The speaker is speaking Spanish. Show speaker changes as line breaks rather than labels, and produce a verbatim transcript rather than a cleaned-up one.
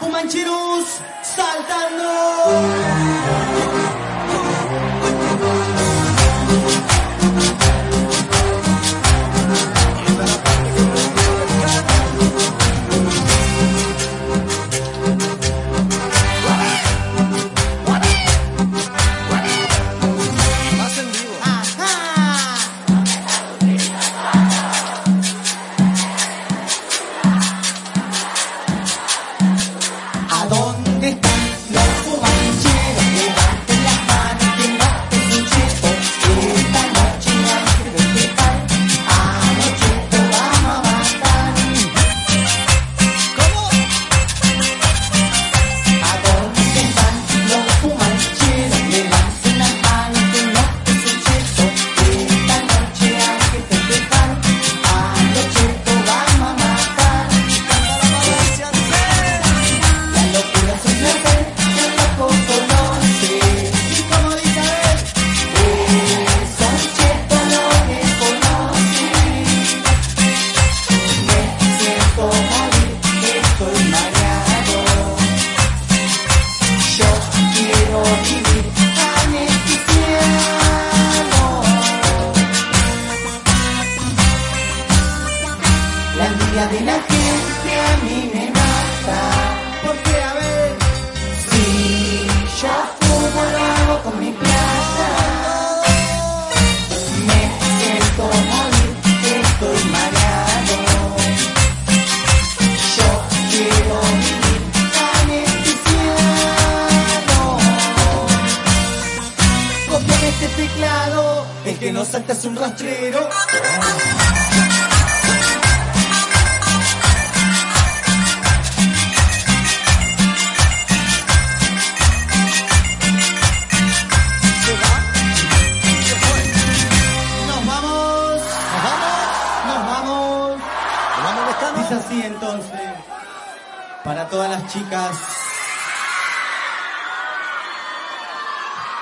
fumancheros saltando. La envidia de la gente a mí me mata. Porque a ver, si yo fumo lo hago con mi plata. Me siento morir, estoy mareado. Yo quiero vivir anestesiado. Copian este teclado, el que no salta es un rastrero. Es así entonces, para todas las chicas